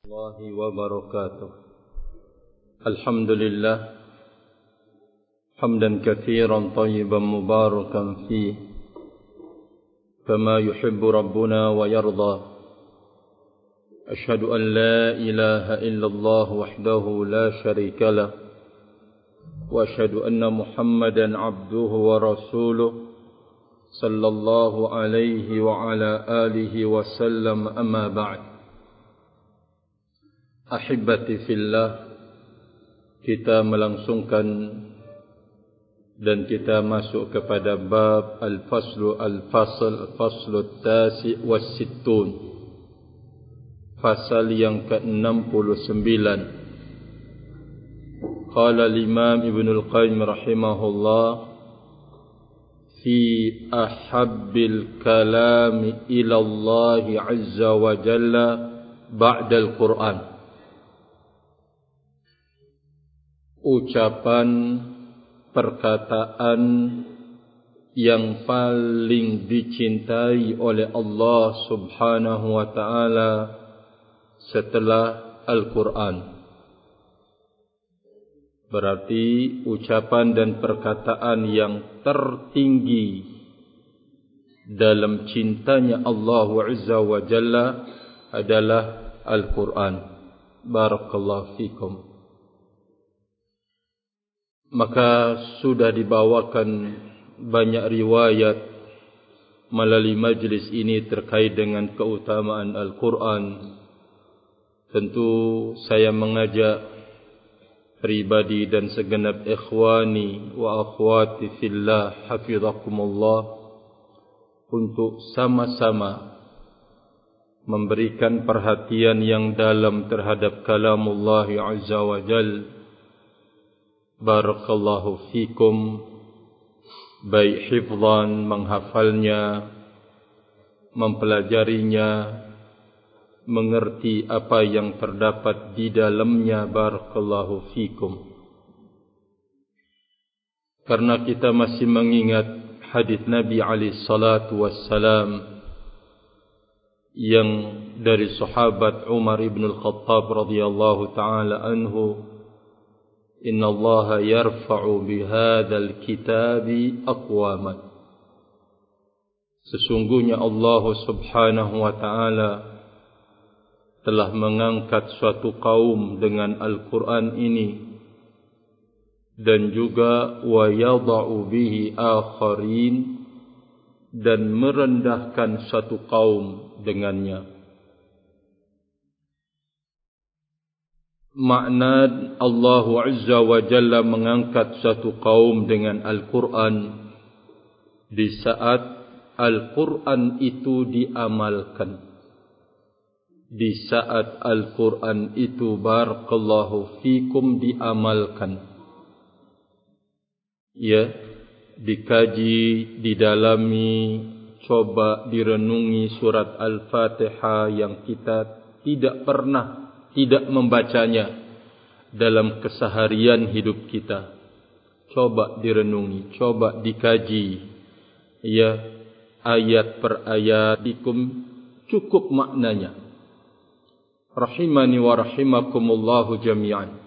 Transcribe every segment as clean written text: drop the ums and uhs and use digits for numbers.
الله وبركاته. الحمد لله حمدا كثيرا طيبا مباركا فيه كما يحب ربنا ويرضى. أشهد أن لا إله إلا الله وحده لا شريك له، وأشهد أن محمدا عبده ورسوله صلى الله عليه وعلى آله وسلم. أما بعد، Ahibati fillah, kita melangsungkan dan kita masuk kepada bab al-faslu tasi was-sittun, fasal yang ke-69. Qala al-Imam Ibn al-Qayyim rahimahullah, fi ahabbil kalami ila Allah azza wa jalla ba'da al-Quran. Ucapan, perkataan yang paling dicintai oleh Allah subhanahu wa ta'ala setelah Al-Quran. Berarti ucapan dan perkataan yang tertinggi dalam cintanya Allah azza wa jalla adalah Al-Quran. Barakallahu fikum. Maka sudah dibawakan banyak riwayat melalui majlis ini terkait dengan keutamaan Al-Quran. Tentu saya mengajak pribadi dan segenap ikhwani wa akhwati fillah hafizakumullah untuk sama-sama memberikan perhatian yang dalam terhadap kalamullah azza wa jalla. Barakallahu fikum, baik hifzan, menghafalnya, mempelajarinya, mengerti apa yang terdapat di dalamnya. Barakallahu fikum. Karena kita masih mengingat hadis Nabi alaihi salatu wassalam yang dari sahabat Umar ibn al-Khattab radhiyallahu ta'ala anhu, Inna Allah yarfa'u bihadzal kitabi aqwaman. Sesungguhnya Allah subhanahu wa ta'ala telah mengangkat suatu kaum dengan Al-Quran ini, dan juga wa yada'u bihi akharin, dan merendahkan suatu kaum dengannya. Makna Allah azza wa jalla mengangkat satu kaum dengan Al-Quran di saat Al-Quran itu diamalkan, di saat Al-Quran itu barakallahu fikum diamalkan, ya, dikaji, didalami, coba direnungi surat Al-Fatihah yang kita tidak membacanya dalam keseharian hidup kita. Coba direnungi, coba dikaji, ya, ayat per ayat, cukup maknanya. Rahimani wa rahimakumullahu jami'an.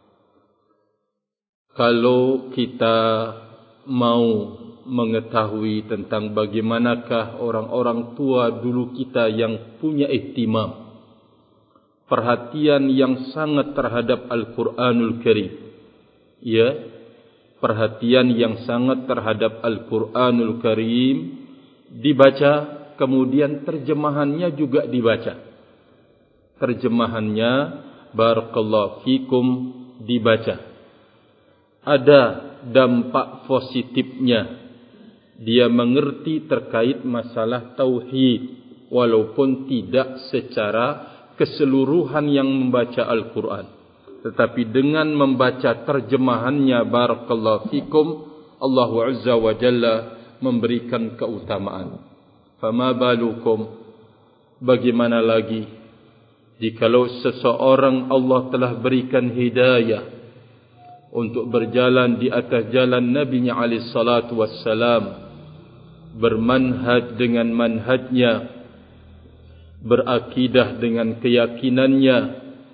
Kalau kita mau mengetahui tentang bagaimanakah orang-orang tua dulu kita yang punya ihtimam, perhatian yang sangat terhadap Al-Quranul Karim, ya, perhatian yang sangat terhadap Al-Quranul Karim, dibaca, kemudian terjemahannya juga dibaca. Terjemahannya barakallahu fikum dibaca. Ada dampak positifnya. Dia mengerti terkait masalah tauhid, walaupun tidak secara keseluruhan yang membaca Al-Quran, tetapi dengan membaca terjemahannya barakallahu fikum, Allah azza wa jalla memberikan keutamaan. Fama balukum, bagaimana lagi jikalau seseorang Allah telah berikan hidayah untuk berjalan di atas jalan Nabi-Nya alaihi salatu wassalam, bermanhaj dengan manhajnya, berakidah dengan keyakinannya,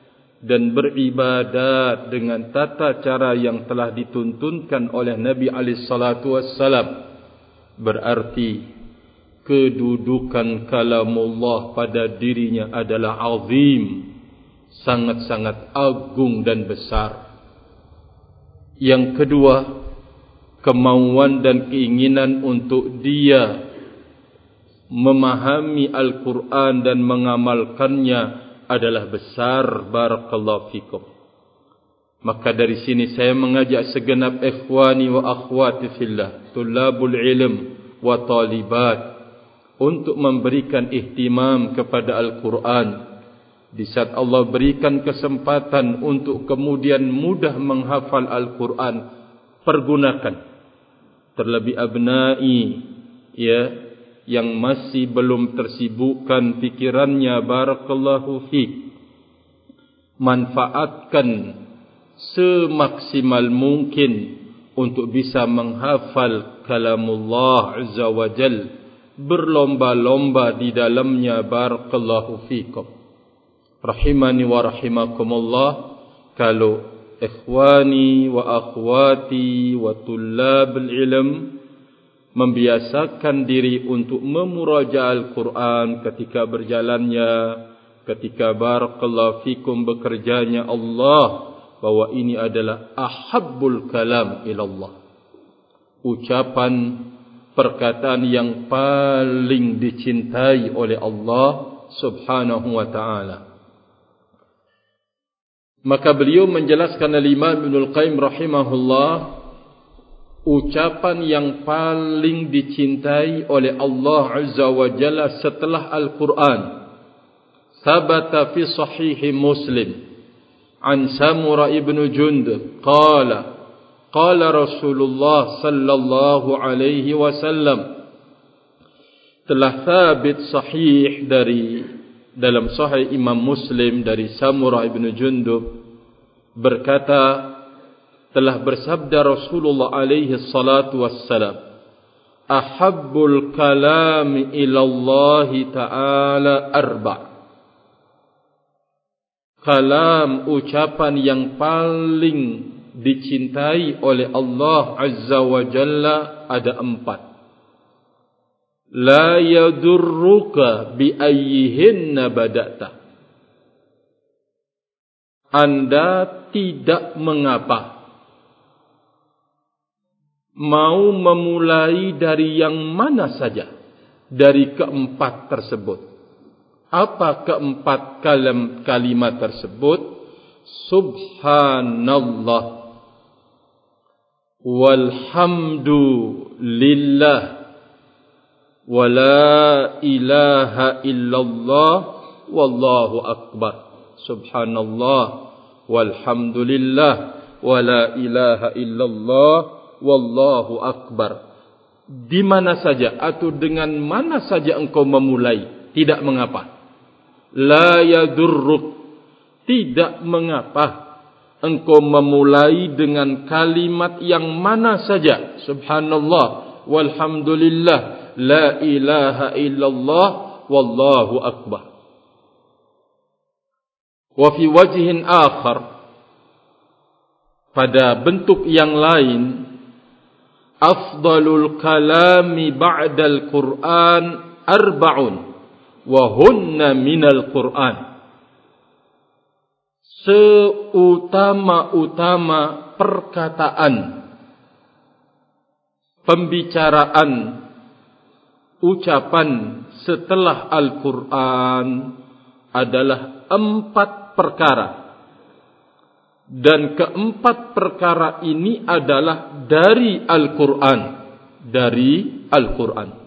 dan beribadat dengan tata cara yang telah dituntunkan oleh Nabi alaihi salatu wassalam, berarti kedudukan kalamullah pada dirinya adalah azim, sangat-sangat agung dan besar. Yang kedua, kemauan dan keinginan untuk dia memahami Al-Quran dan mengamalkannya adalah besar. Barakallahu fikum. Maka dari sini saya mengajak segenap ikhwani wa akhwati fillah, tulabul ilm wa talibat, untuk memberikan ihtimam kepada Al-Quran. Di saat Allah berikan kesempatan untuk kemudian mudah menghafal Al-Quran, pergunakan. Terlebih abnai, ya, yang masih belum tersibukkan pikirannya, barakallahu fiik, manfaatkan semaksimal mungkin untuk bisa menghafal kalamullah azza wa jal, berlomba-lomba di dalamnya. Barakallahu fiikum, rahimani wa rahimakumullah. Kalau ikhwani wa akhwati wa tullabul ilm membiasakan diri untuk memurajaah Al-Quran ketika berjalannya, ketika barakallahu fikum bekerjanya Allah, bahwa ini adalah ahabbul kalam ilallah, ucapan perkataan yang paling dicintai oleh Allah subhanahu wa ta'ala. Maka beliau menjelaskan, Al-Imam Ibnul Qayyim rahimahullah, ucapan yang paling dicintai oleh Allah azza wa jalla setelah Al-Quran. Sabata fi sahihi Muslim an Samura ibn Jundub qala qala Rasulullah sallallahu alaihi wasallam, telah sabit sahih dari dalam sahih Imam Muslim dari Samura ibn Jundub, berkata, telah bersabda Rasulullah alaihi salatu wassalam, ahabbul kalami ilallahi ta'ala arba'. Kalam, ucapan yang paling dicintai oleh Allah azza wa jalla ada 4. La yadurruka bi ayyihinna bada'ta. Anda tidak mengapa mau memulai dari yang mana saja dari keempat tersebut. Apa keempat kalimat tersebut? Subhanallah, walhamdulillah, wa la ilaha illallah, wallahu akbar. Subhanallah, walhamdulillah, wa la ilaha illallah, wallahu akbar. Di mana saja atau dengan mana saja engkau memulai, tidak mengapa. La yadurruk, tidak mengapa engkau memulai dengan kalimat yang mana saja. Subhanallah, walhamdulillah, la ilaha illallah, wallahu akbar. Wa fi wajhin akhar, pada bentuk yang lain, afdalul kalami ba'dal Qur'an arba'un wa hunna minal Qur'an. Seutama-utama perkataan, pembicaraan, ucapan setelah Al-Quran adalah 4 perkara. Dan keempat perkara ini adalah dari Al-Quran. Dari Al-Quran.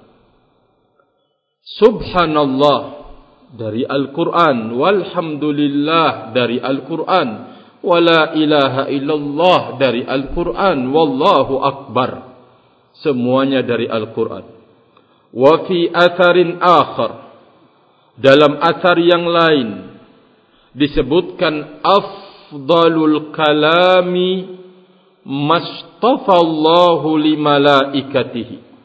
Subhanallah dari Al-Quran, walhamdulillah dari Al-Quran, wa la ilaha illallah dari Al-Quran, wallahu akbar, semuanya dari Al-Quran. Wa fi atharin akhar, dalam athar yang lain disebutkan, afdalul kalami mastafallahu li malaikatihi.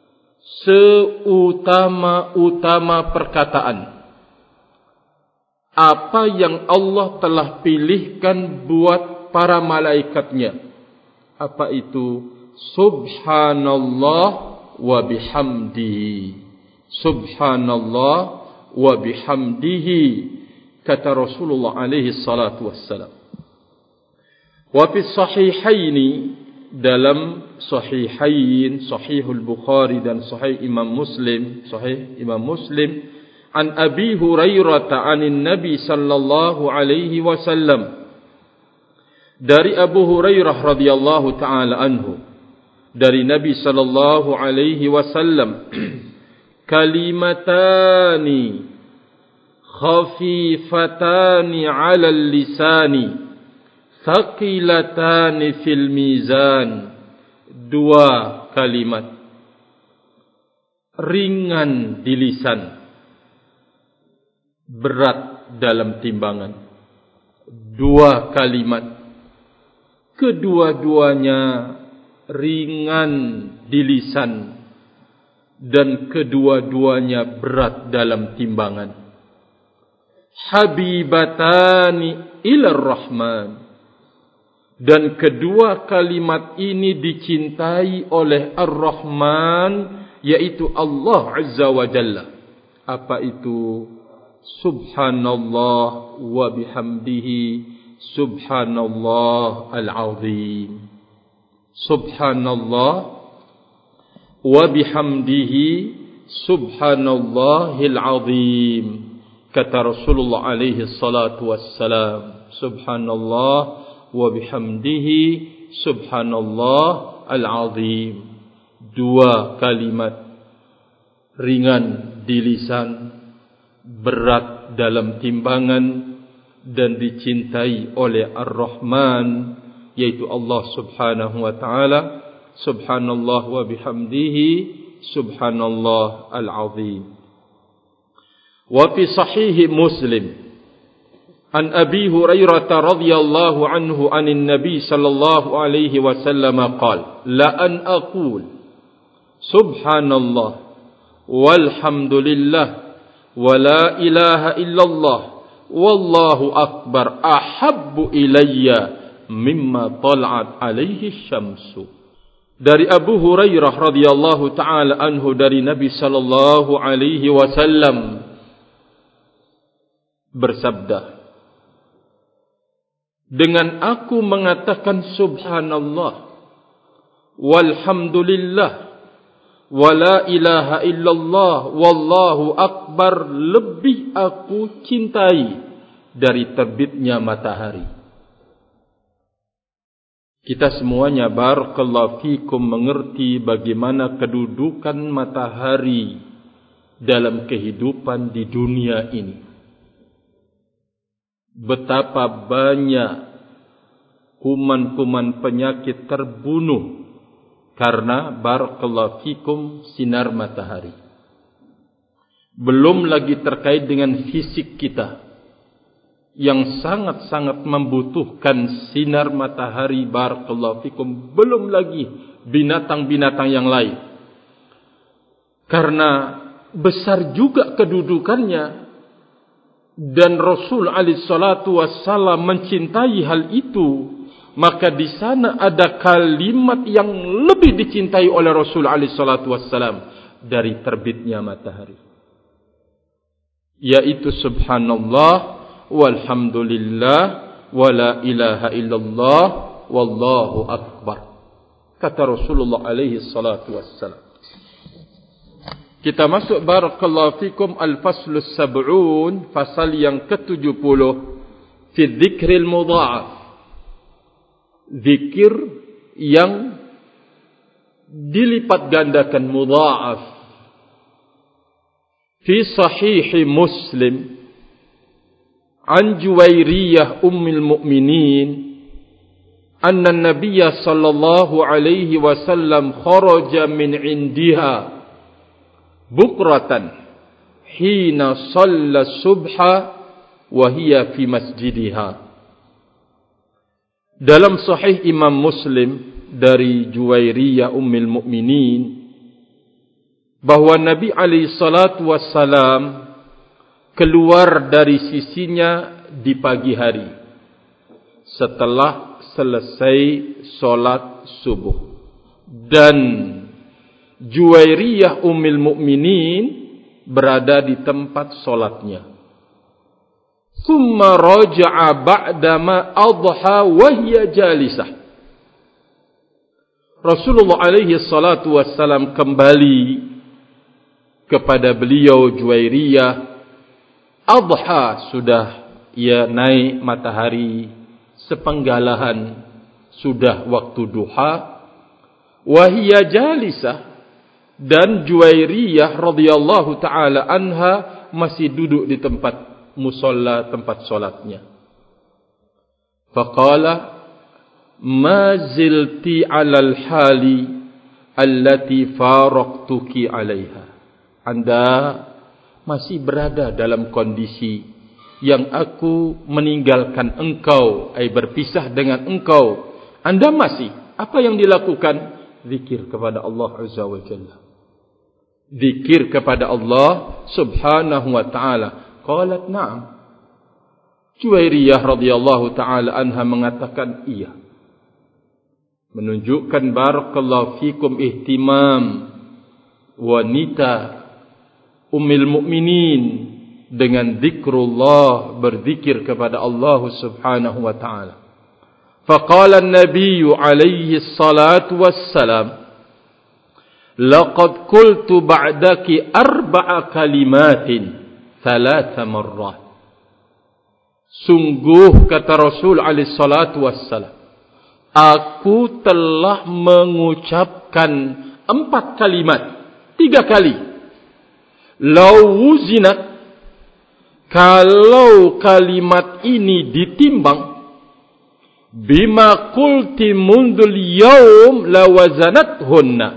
Seutama-utama perkataan apa yang Allah telah pilihkan buat para malaikatnya. Apa itu? Subhanallah wa bihamdihi. Subhanallah wa bihamdihi, kata Rasulullah alaihi salatu wassalam. Wa fi sahihaini, dalam sahihain, sahihul Bukhari dan sahih Imam Muslim, an Abi Hurairah anin Nabi sallallahu alaihi wasallam, dari Abu Hurairah radhiyallahu taala anhu, dari Nabi sallallahu alaihi wasallam, kalimatani khafifatani 'ala lisani thaqilatani fil mizan. Dua kalimat ringan di lisan, berat dalam timbangan. Dua kalimat, kedua-duanya ringan di lisan dan kedua-duanya berat dalam timbangan. Habibatani ilar Rahman, dan kedua kalimat ini dicintai oleh Ar-Rahman, yaitu Allah Azza wa Jalla. Apa itu? Subhanallah wa bihamdihi, Subhanallah al-azim. Subhanallah wa bihamdihi, Subhanallahil azim, kata Rasulullah alaihi salatu wassalam. Subhanallah wa bihamdihi, Subhanallah al-azim. Dua kalimat ringan di lisan, berat dalam timbangan, dan dicintai oleh Ar-Rahman, yaitu Allah subhanahu wa ta'ala. Subhanallah wa bihamdihi, Subhanallah al-azim. Wa fi sahih Muslim an Abi Hurairah radhiyallahu anhu anin Nabi sallallahu alaihi wasallam qala, la an aqul subhanallah walhamdulillah wa la ilaha illallah wallahu akbar ahabbu ilayya mimma tal'at alaihi syamsu. Dari Abu Hurairah radhiyallahu taala anhu, dari Nabi sallallahu alaihi wasallam bersabda, dengan aku mengatakan subhanallah walhamdulillah wa la ilaha illallah wallahu akbar, lebih aku cintai dari terbitnya matahari. Kita semuanya barakallahu fikum mengerti bagaimana kedudukan matahari dalam kehidupan di dunia ini. Betapa banyak kuman-kuman penyakit terbunuh karena barakallahu fikum sinar matahari. Belum lagi terkait dengan fisik kita yang sangat-sangat membutuhkan sinar matahari, barakallahu fikum. Belum lagi binatang-binatang yang lain, karena besar juga kedudukannya. Dan Rasul alaihi salatu wassalam mencintai hal itu, maka di sana ada kalimat yang lebih dicintai oleh Rasul alaihi salatu wassalam dari terbitnya matahari, yaitu subhanallah walhamdulillah wa la ilaha illallah wallahu akbar, kata Rasulullah alaihi salatu wassalam. Kita masuk barakallahu fikum al-faslus sab'un, fasal yang ke-70, fi dzikril mudha'af, zikir yang dilipat gandakan, mudha'af. Fi sahih Muslim an Juwairiyah ummul mu'minin anna an-nabiyya sallallahu alaihi wasallam kharaja min indiha bukratan hina shalla subha wa hiya fi masjidiha. Dalam sahih Imam Muslim dari Juwairiyah ummul mukminin bahwa Nabi alaihi salatu wassalam keluar dari sisinya di pagi hari setelah selesai solat subuh. Dan Juwairiyah Ummul Mukminin berada di tempat solatnya. Thumma raja'a ba'dama adha wa hiya jalisah. Rasulullah alaihi salatu wassalam kembali kepada beliau Juwairiyah. Adha, sudah ia naik matahari sepenggalahan, sudah waktu duha. Wahia jalisah, dan Juwairiyah radhiyallahu taala anha masih duduk di tempat musalla, tempat solatnya. Faqala ma zilti 'alal hali allati faraqtuki 'alaiha. Anda masih berada dalam kondisi yang aku meninggalkan engkau, berpisah dengan engkau. Anda masih, apa yang dilakukan? Zikir kepada Allah Azza wa Jalla. Zikir kepada Allah Subhanahu wa ta'ala. Qalat na'am. Juwairiyah radhiyallahu ta'ala anha mengatakan iya. Menunjukkan barakallahu fikum ihtimam wanita Ummul Mukminin dengan zikrullah, berzikir kepada Allah Subhanahu wa ta'ala. Faqala an-nabiy alayhi salatu wassalam, laqad qultu ba'daki arba'a kalimatin thalatha marrat. Sungguh, kata Rasul alaihi salatu wassalam, aku telah mengucapkan 4 kalimat 3 kali. Lau wuzinat, kalau kalimat ini ditimbang, bima qulti mundul yaum lawazanathunna,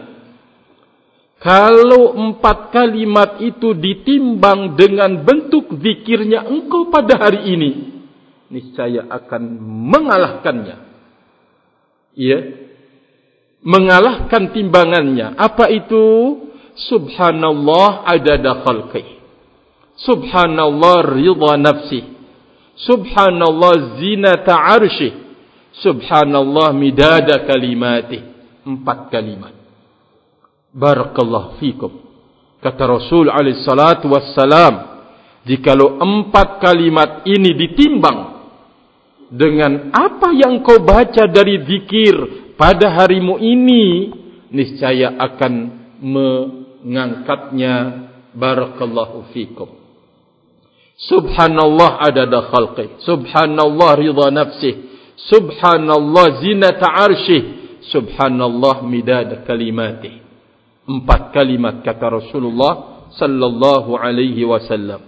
kalau 4 kalimat itu ditimbang dengan bentuk zikirnya engkau pada hari ini, niscaya akan mengalahkannya. Ya, mengalahkan timbangannya. Apa itu? Subhanallah adada khalqih, Subhanallah ridha nafsih, Subhanallah zinata arsyih, Subhanallah midada kalimatih. 4 kalimat. Barakallahu fikum. Kata Rasul alaihi salatu wassalam, jikalau 4 kalimat ini ditimbang dengan apa yang kau baca dari zikir pada harimu ini, niscaya akan mengangkatnya. Barakallahu fikum. Subhanallah adada khalqih, Subhanallah ridha nafsih, Subhanallah zinata arsyih, Subhanallah midada kalimatih. 4 kalimat kata Rasulullah sallallahu alaihi wasallam.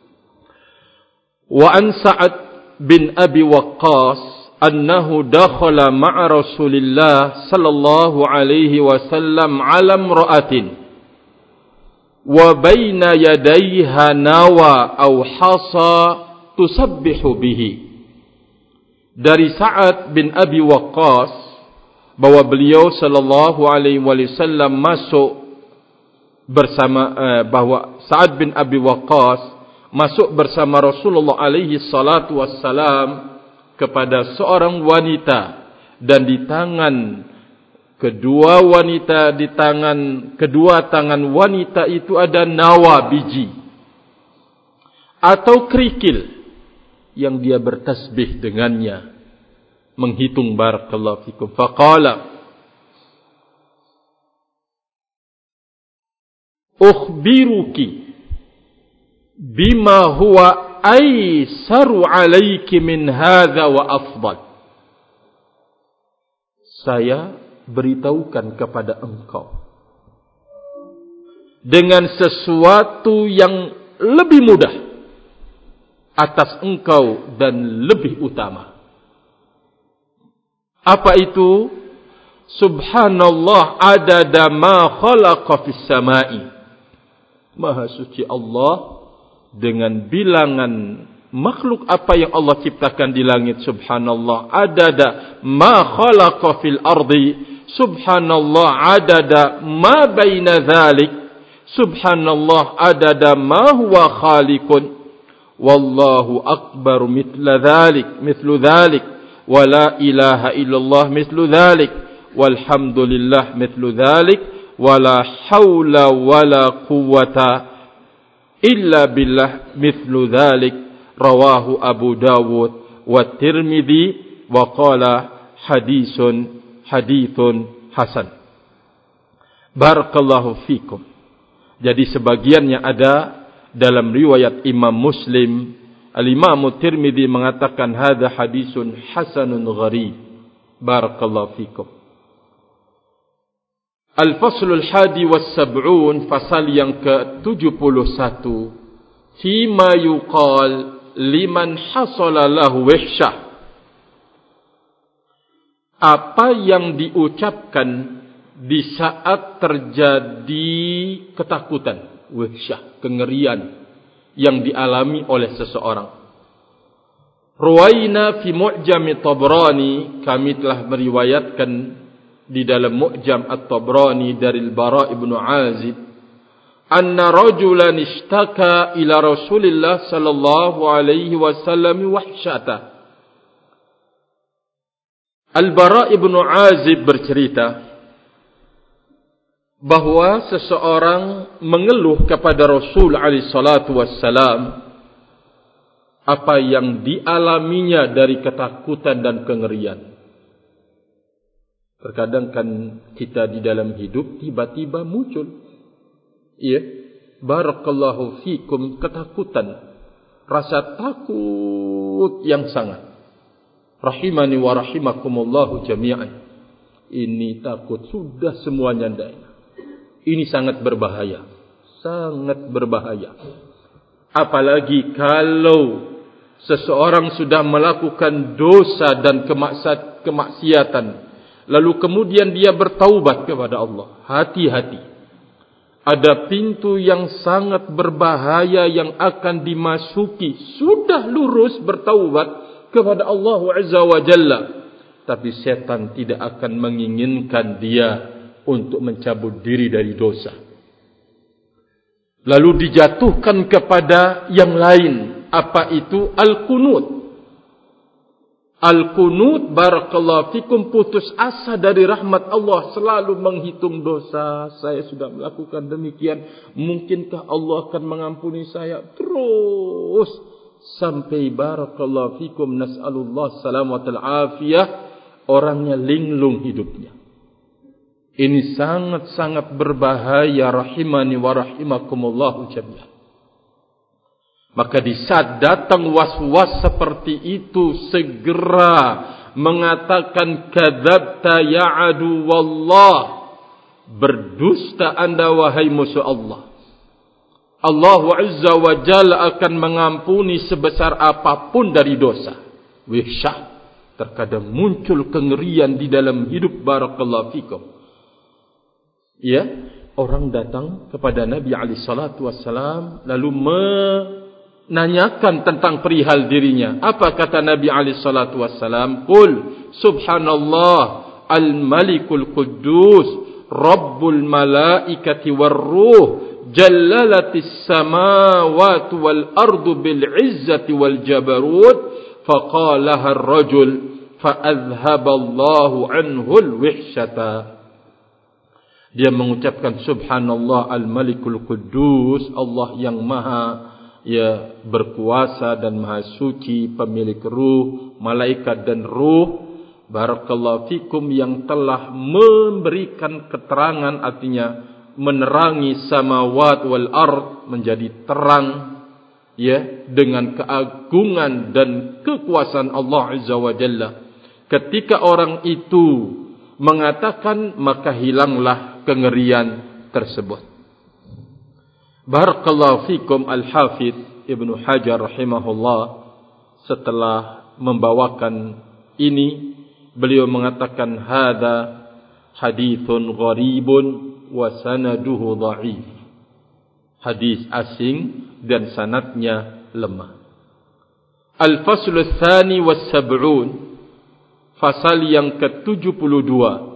Wa an Sa'ad bin Abi Waqqas annahu dakhala ma'a Rasulillah sallallahu alaihi wasallam 'ala imra'atin wa baina yadayha nawa aw hasa tusabbihu bihi. Dari Sa'ad bin Abi Waqqas, bahwa beliau sallallahu alaihi wasallam masuk bersama bahwa Sa'ad bin Abi Waqqas masuk bersama Rasulullah alaihi salatu wassalam kepada seorang wanita, dan di tangan kedua tangan wanita itu ada nawa, biji atau kerikil yang dia bertasbih dengannya, menghitung. Barakallahu fikum. Faqala ukhbiruki bima huwa aisaru alayki min hadha wa afdal. Saya beritahukan kepada engkau dengan sesuatu yang lebih mudah atas engkau dan lebih utama. Apa itu? Subhanallah adada ma khalaqa fis samai. Maha suci Allah dengan bilangan makhluk apa yang Allah ciptakan di langit. Subhanallah adada ma khalaqa fil ardi. Subhanallah adada ma baina dhalik. Subhanallah adada ma huwa khaliqun. wallahu akbar mithla dhalik mithlu dhalik wa la ilaha illallah mithlu dhalik walhamdulillah mithlu dhalik wa la hawla wa la quwwata illa billah mithlu dhalik rawahu Abu Dawud wa Tirmidzi wa qala hadithun hasan. Barakallahu fikum. Jadi sebagiannya ada dalam riwayat Imam Muslim, Al-Imam Tirmidzi mengatakan hadza hadisun hasanun gharib. Barakallahu fikum. Al-Faslul Hadi was-Sab'un, fasal yang ke-71, fima yuqal liman hasala lahu wahsyah. Apa yang diucapkan di saat terjadi ketakutan, wahsyah, kengerian yang dialami oleh seseorang. Ruwaina fi Mu'jam Tabrani, kami telah meriwayatkan di dalam Mu'jam At-Tabrani dari Al-Bara' ibn Azib, anna rajulan ishtaka ila Rasulillah sallallahu alaihi wasallam wahsyata. Al-Bara' ibn Azib bercerita bahwa seseorang mengeluh kepada Rasul alaihi salatu wassalam apa yang dialaminya dari ketakutan dan kengerian. Terkadang kan kita di dalam hidup tiba-tiba muncul, ya, barakallahu fikum, ketakutan, rasa takut yang sangat. Rahimani wa rahimakumullahu jami'an. Ini takut sudah semuanya tidak enak. Ini sangat berbahaya. Sangat berbahaya. Apalagi kalau seseorang sudah melakukan dosa dan kemaksiatan, lalu kemudian dia bertaubat kepada Allah. Hati-hati. Ada pintu yang sangat berbahaya yang akan dimasuki. Sudah lurus bertaubat kepada Allah Azza wa Jalla, tapi setan tidak akan menginginkan dia untuk mencabut diri dari dosa, lalu dijatuhkan kepada yang lain. Apa itu? Al-Qunut. Al-Qunut, barakallahu fikum, putus asa dari rahmat Allah, selalu menghitung dosa. Saya sudah melakukan demikian, mungkinkah Allah akan mengampuni saya? Terus sampai barakallahu fikum, nas'alullah salamatul afiyah, orangnya linglung hidupnya. Ini sangat-sangat berbahaya, rahimani wa rahimakumullahu jami'an. Maka di saat datang was-was seperti itu, segera mengatakan kadzabta ya adu wallah, berdusta anda wahai musuh Allah. Allah Azza wa Jalla akan mengampuni sebesar apapun dari dosa. Wahsyah, terkadang muncul kengerian di dalam hidup, barakallahu fikum. Ya, orang datang kepada Nabi alaihi salatu wassalam lalu menanyakan tentang perihal dirinya. Apa kata Nabi alaihi salatu wassalam? Qul subhanallah al-malikul quddus rabbul malaikati war-ruh jallalatis samawati wal ardu bil izzati wal jabarut, faqalaha ar-rajul fa'adhhaba Allahu anhu al-wahsyata. Dia mengucapkan subhanallah al-malikul quddus, Allah yang maha berkuasa dan maha suci, pemilik ruh, malaikat dan ruh, barakallahu fikum, yang telah memberikan keterangan, artinya menerangi samawat wal ard, menjadi terang, ya, dengan keagungan dan kekuasaan Allah Azza wa Jalla. Ketika orang itu mengatakan, maka hilanglah kengerian tersebut. Barakallahu fikum. Al-Hafidh Ibnu Hajar rahimahullah, setelah membawakan ini, beliau mengatakan hadza hadithun gharibun wa sanaduhu dha'if. Hadis asing dan sanadnya lemah. Al-Faslu Tsani was-Sab'un, fasal yang ke-72,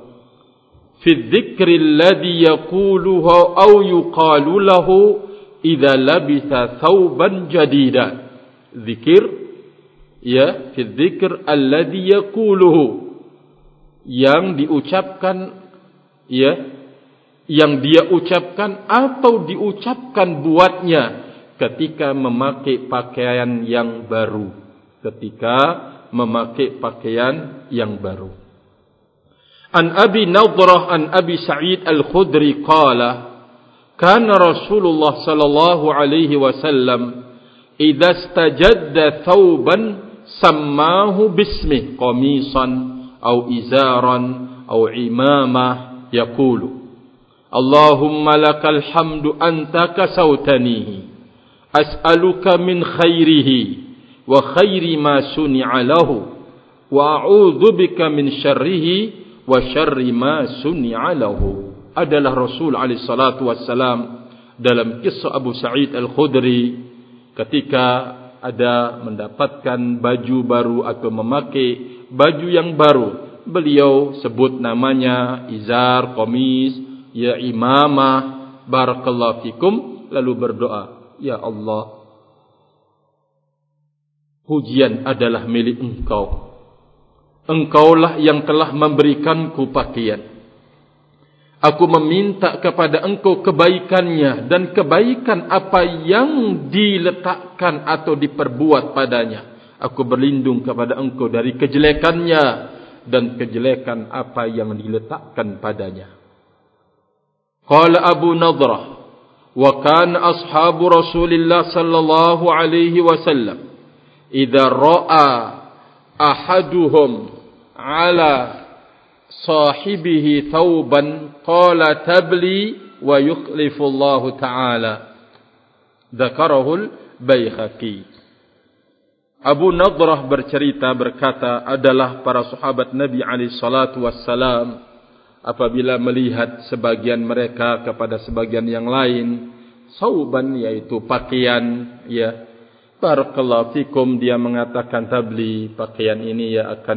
fi dzikri alladhi yaquluhu aw yuqalu lahu idza labitha thawban jadidan. zikir, ya, fi dzikr alladhi yaquluhu, yang diucapkan, ya, yang dia ucapkan atau diucapkan buatnya ketika memakai pakaian yang baru, ketika memakai pakaian yang baru. An Abi Nadrah an Abi Sa'id Al-Khudri qala kana Rasulullah sallallahu alaihi wasallam idza istajadda thawban sammahu bismihi qamisan aw izaran aw imamah yaqulu Allahumma lakal hamdu anta kasawtanihi as'aluka min khairihi wa khairi ma suni'a lahu wa a'udzu bika min syarrihi wa syarri ma suni'a lahu. Adalah Rasul alaihi salatu wassalam dalam kisah Abu Sa'id Al-Khudri ketika ada mendapatkan baju baru atau memakai baju yang baru, beliau sebut namanya izar, qamis, ya imamah, barakallahu fikum, lalu berdoa, ya Allah, pujian adalah milik Engkau. Engkaulah yang telah memberikanku pakaian. Aku meminta kepada Engkau kebaikannya dan kebaikan apa yang diletakkan atau diperbuat padanya. Aku berlindung kepada Engkau dari kejelekannya dan kejelekan apa yang diletakkan padanya. Qala Abu Nadrah, wa kana ashabu Rasulillah sallallahu alaihi wasallam idza ra'a ahaduhum ala sahibihi thawban qala tabli wa yukhlifu Allah ta'ala. Dzakarahul Baihaqi. Abu Nadrah berkata adalah para sahabat Nabi alaihi salatu wassalam apabila melihat sebagian mereka kepada sebagian yang lain, sauban yaitu pakaian, ya, barakallahu fikum, dia mengatakan tabli, pakaian ini ya akan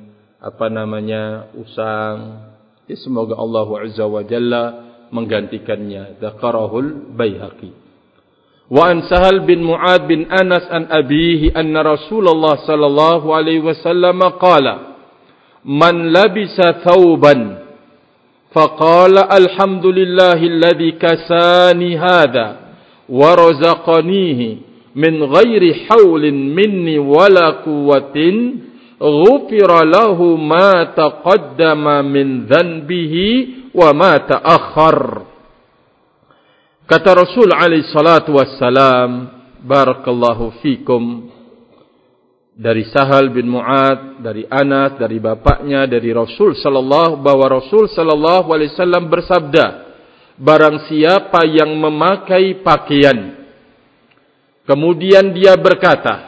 usang, ya, semoga Allah azza wa jalla menggantikannya. Dzakarahul Baihaqi. Wa an Sahal bin Mu'ad bin Anas an abihi anna Rasulullah sallallahu alaihi wasallam qala man labisa thawban faqala alhamdulillahi alladhi kasani hadha wa razaqanihi min ghairi haulin minni wala quwwatin ghufira lahu ma taqaddama min dhanbihi wa ma ta'akhkhar. Kata Rasul alaihi salatu wassalam, barakallahu fikum, dari Sahal bin Mu'ad, dari Anas, dari bapaknya, dari Rasul sallallahu alaihi wasallam bersabda, barang siapa yang memakai pakaian kemudian dia berkata,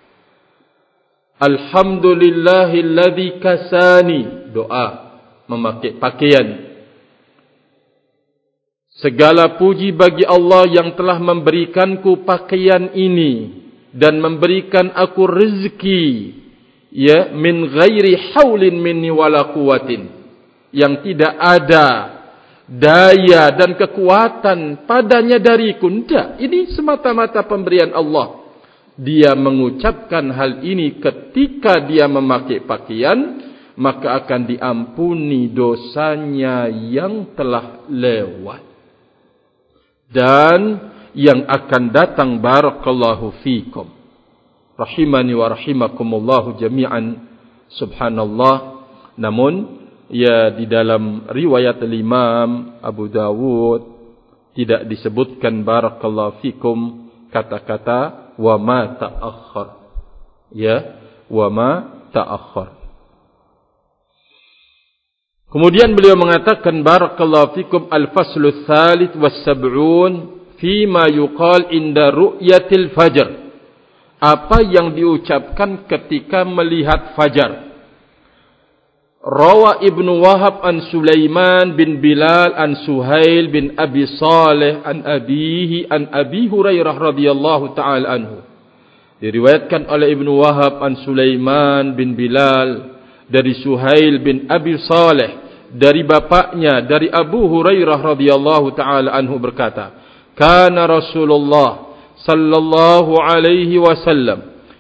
alhamdulillahilladzi kasani, doa memakai pakaian, segala puji bagi Allah yang telah memberikanku pakaian ini dan memberikan aku rezeki, ya, min ghairi haulin minni wala quwwatin, yang tidak ada daya dan kekuatan padanya dariku. Tidak, ini semata-mata pemberian Allah. Dia mengucapkan hal ini ketika dia memakai pakaian, maka akan diampuni dosanya yang telah lewat dan yang akan datang. Barakallahu fikum, rahimani wa rahimakumullahu jami'an. Subhanallah. Namun ya, di dalam riwayat Imam Abu Dawud tidak disebutkan barakallahu fikum kata-kata wa ma ta'akhkhar, ya, wa ma ta'akhkhar. Kemudian beliau mengatakan barakallahu fikum al-faslu tsalits was sab'un fi ma yuqal inda ru'yatil fajr, apa yang diucapkan ketika melihat fajar. Rawa Ibnu Wahab an Sulaiman bin Bilal an Suhail bin Abi Saleh an abihi an Abi Hurairah radhiyallahu ta'ala anhu. Diriwayatkan oleh Ibnu Wahab an Sulaiman bin Bilal dari Suhail bin Abi Saleh dari bapaknya dari Abu Hurairah radhiyallahu ta'ala anhu berkata, kana Rasulullah sallallahu alaihi wasallam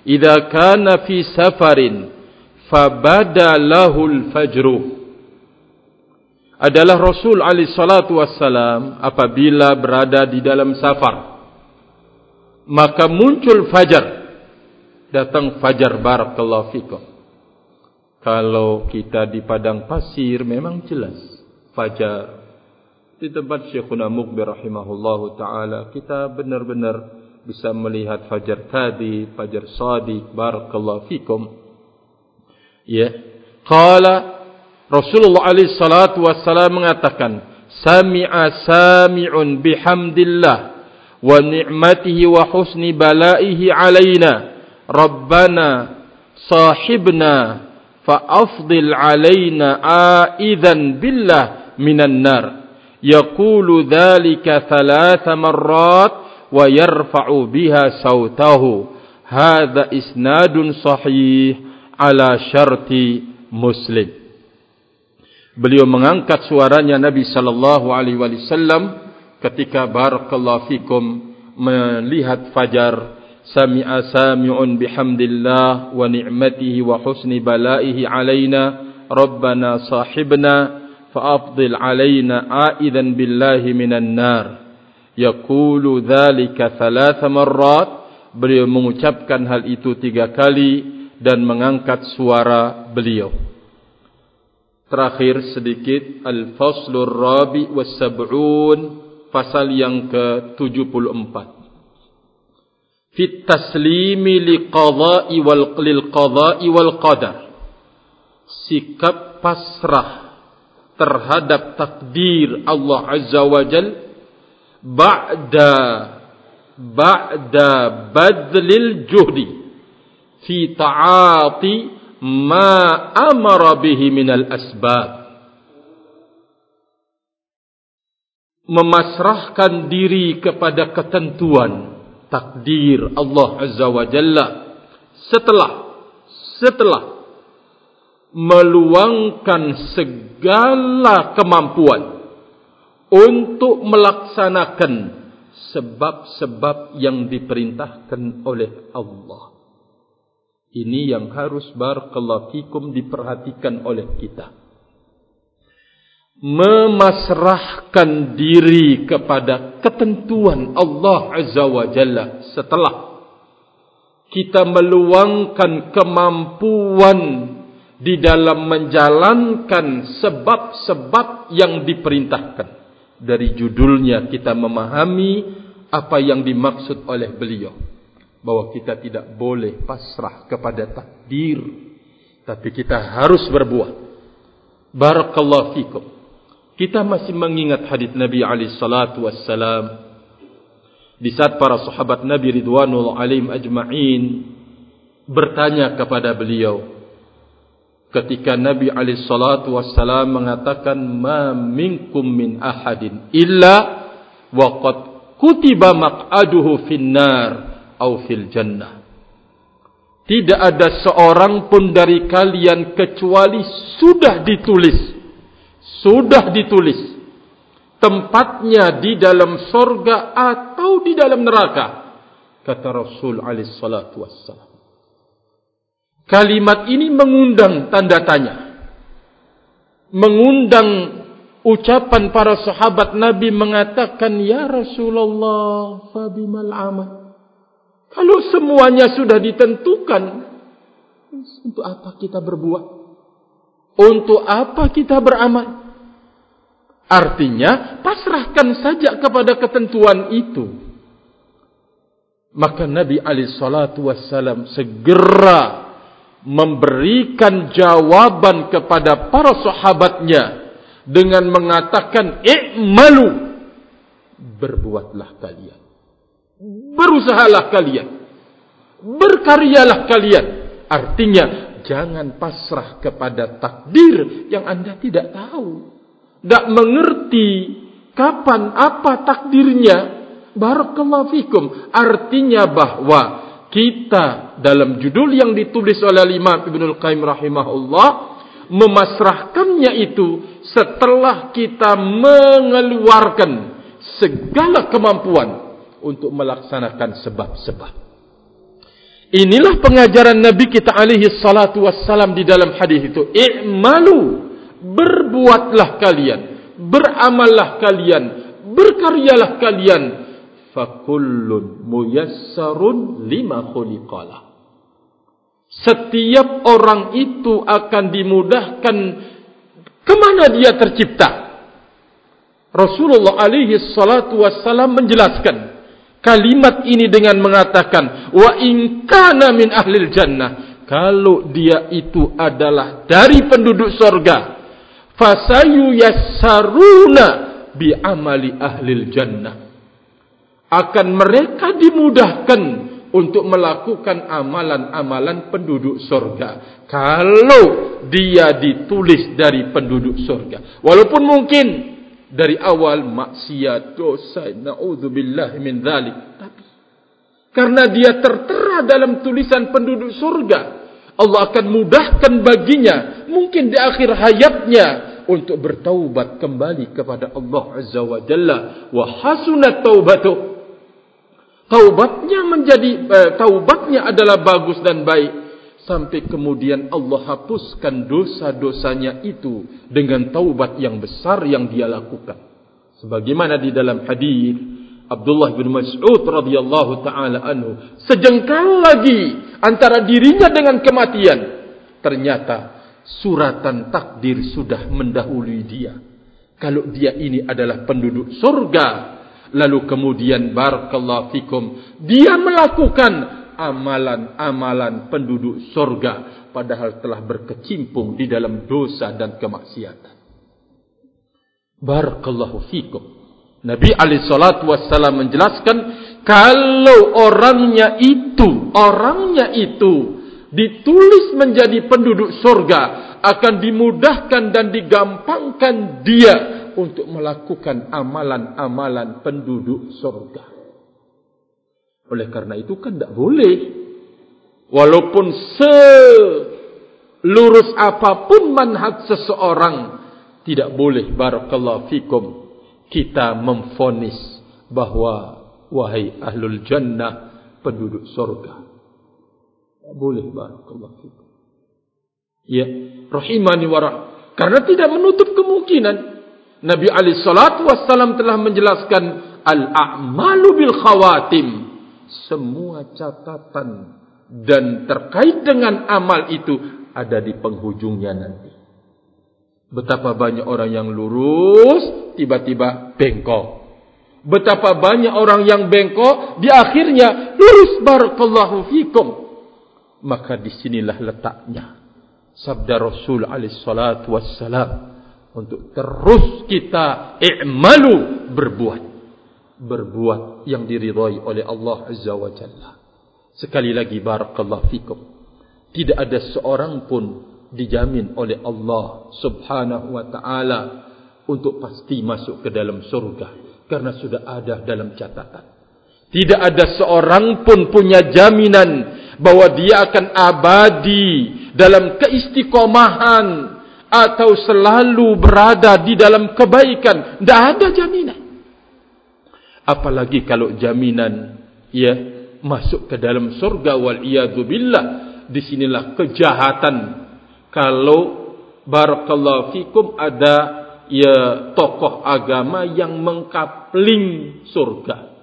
idza kana fi safarin fabada lahul fajru. Adalah Rasul alaihi salatu wassalam apabila berada di dalam safar, maka muncul fajar. Datang fajar, barakallahu fikum. Kalau kita di padang pasir memang jelas fajar. Di tempat Syekhuna Muqbil rahimahullahu ta'ala, kita benar-benar bisa melihat fajar tadi, fajar sadiq, barakallahu fikum. Ya. Qala Rasulullah alaihi salatu wassalam mengatakan, sami'a sami'un bihamdillah wa ni'matihi wa husni balaihi alaina, rabbana sahibna fa afdil alaina aidan billah minan nar. Yaqulu dhalika thalatha marrat wa yarfa'u biha sautahu. Hadha isnadun sahih ala syarti Muslim. Beliau mengangkat suaranya Nabi sallallahu alaihi wasallam ketika barakallahu fikum melihat fajar. Sami'a sami'un bihamdillah wa ni'matihi wa husni balaihi alaina, rabbana sahibna fa afdil alaina aidan billahi minan nar. Yaqulu dhalika thalatha marrat. Beliau mengucapkan hal itu 3 kali dan mengangkat suara beliau. Terakhir sedikit, Al-Faslur Rabi was Sab'un, pasal yang ke-74. Fit taslimi liqadha'i wal qadar. Sikap pasrah terhadap takdir Allah Azza wa Jal ba'da badlil juhdi fi ta'ati ma amara bihi minal asbab. Memasrahkan diri kepada ketentuan takdir Allah Azza wa Jalla setelah meluangkan segala kemampuan untuk melaksanakan sebab-sebab yang diperintahkan oleh Allah. Ini yang harus barakallahu fikum diperhatikan oleh kita. Memasrahkan diri kepada ketentuan Allah Azza wa Jalla setelah kita meluangkan kemampuan di dalam menjalankan sebab-sebab yang diperintahkan. Dari judulnya kita memahami apa yang dimaksud oleh beliau, bahwa kita tidak boleh pasrah kepada takdir, tapi kita harus berbuat. Barakallahu fikum. Kita masih mengingat hadis Nabi alaihi salatu wassalam di saat para sahabat Nabi ridwanullah alaihim ajma'in bertanya kepada beliau ketika Nabi alaihi salatu wassalam mengatakan, ma minkum min ahadin illa waqad kutiba maq'aduhu finnar au fil jannah. Tidak ada seorang pun dari kalian kecuali sudah ditulis tempatnya di dalam surga atau di dalam neraka, kata Rasul alaihi salatu wassalam. Kalimat ini mengundang tanda tanya, mengundang ucapan para sahabat Nabi mengatakan, ya Rasulullah, fabimal amal. Kalau semuanya sudah ditentukan, untuk apa kita berbuat? Untuk apa kita beramal? Artinya, pasrahkan saja kepada ketentuan itu. Maka Nabi alaihi salatu wassalam segera memberikan jawaban kepada para sahabatnya dengan mengatakan, i'malu, berbuatlah kalian, berusahalah kalian, berkaryalah kalian. Artinya, jangan pasrah kepada takdir yang Anda tidak tahu, tidak mengerti kapan apa takdirnya. Barakallahu fikum. Artinya bahwa kita dalam judul yang ditulis oleh Imam Ibnul Qayyim rahimahullah, memasrahkannya itu setelah kita mengeluarkan segala kemampuan untuk melaksanakan sebab-sebab. Inilah pengajaran Nabi kita alaihi salatu wassalam di dalam hadis itu. I'malu, berbuatlah kalian, beramallah kalian, berkaryalah kalian. Fakullun muyassarun lima khuliqalah. Setiap orang itu akan dimudahkan kemana dia tercipta. Rasulullah alaihi salatu wassalam menjelaskan kalimat ini dengan mengatakan, wa in kana min ahlil jannah, kalau dia itu adalah dari penduduk surga, fasayu yassaruna bi amali ahlil jannah, akan mereka dimudahkan untuk melakukan amalan-amalan penduduk surga kalau dia ditulis dari penduduk surga. Walaupun mungkin dari awal maksiat, dosa, na'udzubillah min dzalik, tapi karena dia tertera dalam tulisan penduduk surga, Allah akan mudahkan baginya mungkin di akhir hayatnya untuk bertaubat kembali kepada Allah Azza wa Jalla. Wa hasunat taubatuh, taubatnya adalah bagus dan baik, sampai kemudian Allah hapuskan dosa-dosanya itu dengan taubat yang besar yang dia lakukan. Sebagaimana di dalam hadis Abdullah bin Mas'ud radhiyallahu taala anhu, sejengkal lagi antara dirinya dengan kematian, ternyata suratan takdir sudah mendahului dia. Kalau dia ini adalah penduduk surga, lalu kemudian barakallahu fikum, dia melakukan amalan-amalan penduduk surga padahal telah berkecimpung di dalam dosa dan kemaksiatan. Barakallahu fikum. Nabi alaihi salatu wassalam menjelaskan, kalau orangnya itu ditulis menjadi penduduk surga, akan dimudahkan dan digampangkan dia untuk melakukan amalan-amalan penduduk surga. Oleh karena itu kan tidak boleh, walaupun selurus apapun manhaj seseorang, tidak boleh barakallahu fikum kita memvonis bahwa wahai ahlul jannah, penduduk surga. Tidak boleh barakallahu fikum. Ya, rahimani wa karena tidak menutup kemungkinan. Nabi alaihi salatu wassalam telah menjelaskan al-a'malu bil khawatim. Semua catatan dan terkait dengan amal itu ada di penghujungnya nanti. Betapa banyak orang yang lurus tiba-tiba bengkok. Betapa banyak orang yang bengkok di akhirnya lurus barakallahu fikum. Maka disinilah letaknya sabda Rasul alaihi salatu wassalam untuk terus kita i'malu, berbuat yang diridhai oleh Allah Azza wa Jalla. Sekali lagi barakallahu fikum, tidak ada seorang pun dijamin oleh Allah Subhanahu wa taala untuk pasti masuk ke dalam surga karena sudah ada dalam catatan. Tidak ada seorang pun punya jaminan bahwa dia akan abadi dalam keistiqomahan atau selalu berada di dalam kebaikan. Tidak ada jaminan. Apalagi kalau jaminan masuk ke dalam surga, wal iyadu billah. Disinilah kejahatan. Kalau barakallahu fikum ada tokoh agama yang mengkapling surga,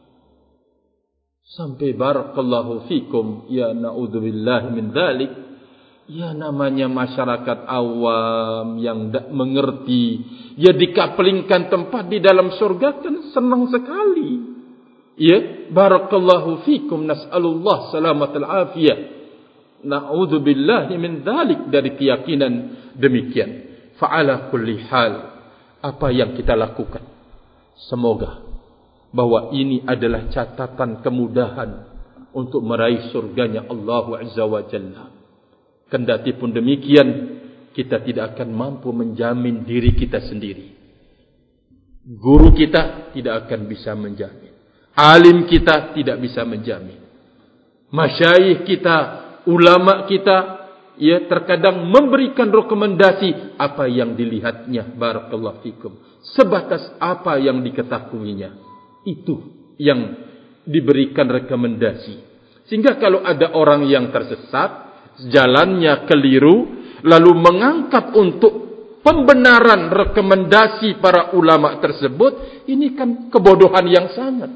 sampai barakallahu fikum na'udzubillah min dzalik, namanya masyarakat awam yang tidak mengerti, dikaplingkan tempat di dalam surga kan senang sekali. Barakallahu fikum, nas'alullah salamatul afiyah, na'udzubillah min dzalik, dari keyakinan demikian. Fa'ala kulli hal, apa yang kita lakukan, semoga bahwa ini adalah catatan kemudahan untuk meraih surganya Allah Azza wa Jalla. Kendati pun demikian, kita tidak akan mampu menjamin diri kita sendiri. Guru kita tidak akan bisa menjamin. Alim kita tidak bisa menjamin. Masyayikh kita, ulama kita, terkadang memberikan rekomendasi apa yang dilihatnya, barakallahu fikum, sebatas apa yang diketahuinya. Itu yang diberikan rekomendasi. Sehingga kalau ada orang yang tersesat, jalannya keliru, lalu mengangkat untuk pembenaran rekomendasi para ulama tersebut, ini kan kebodohan yang sangat.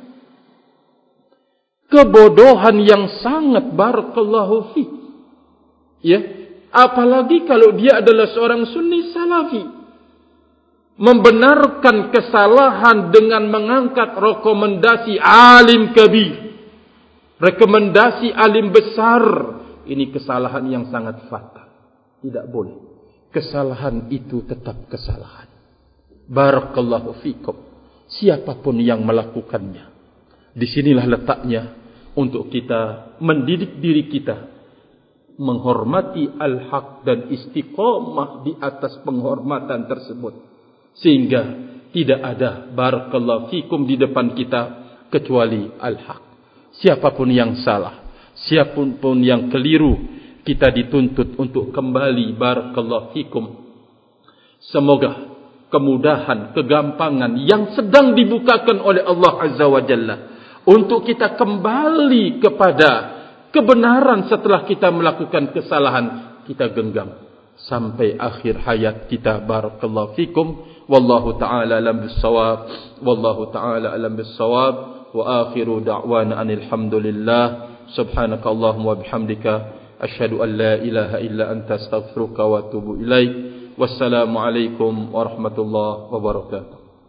Kebodohan yang sangat, barakallahu fi. Ya, apalagi kalau dia adalah seorang sunni salafi. Membenarkan kesalahan dengan mengangkat rekomendasi alim kabir. Rekomendasi alim besar. Ini kesalahan yang sangat fatal. Tidak boleh. Kesalahan itu tetap kesalahan. Barakallahu fikum. Siapapun yang melakukannya. Disinilah letaknya untuk kita mendidik diri kita. Menghormati al-haq dan istiqamah di atas penghormatan tersebut. Sehingga tidak ada barakallahu fikum di depan kita kecuali al-haq. Siapapun yang salah, siapapun yang keliru, kita dituntut untuk kembali barakallahu fikum. Semoga kemudahan, kegampangan yang sedang dibukakan oleh Allah Azza wa Jalla untuk kita kembali kepada kebenaran setelah kita melakukan kesalahan, kita genggam sampai akhir hayat kita. Barakallahu fikum. Wallahu ta'ala alam bis-shawab. Wallahu ta'ala alam bis-shawab. Wa akhiru da'wana alhamdulillah. Subhanakallahumma wa bihamdika asyhadu an la ilaha illa anta astaghfiruka wa atubu ilaik. Wassalamu alaikum warahmatullahi wabarakatuh.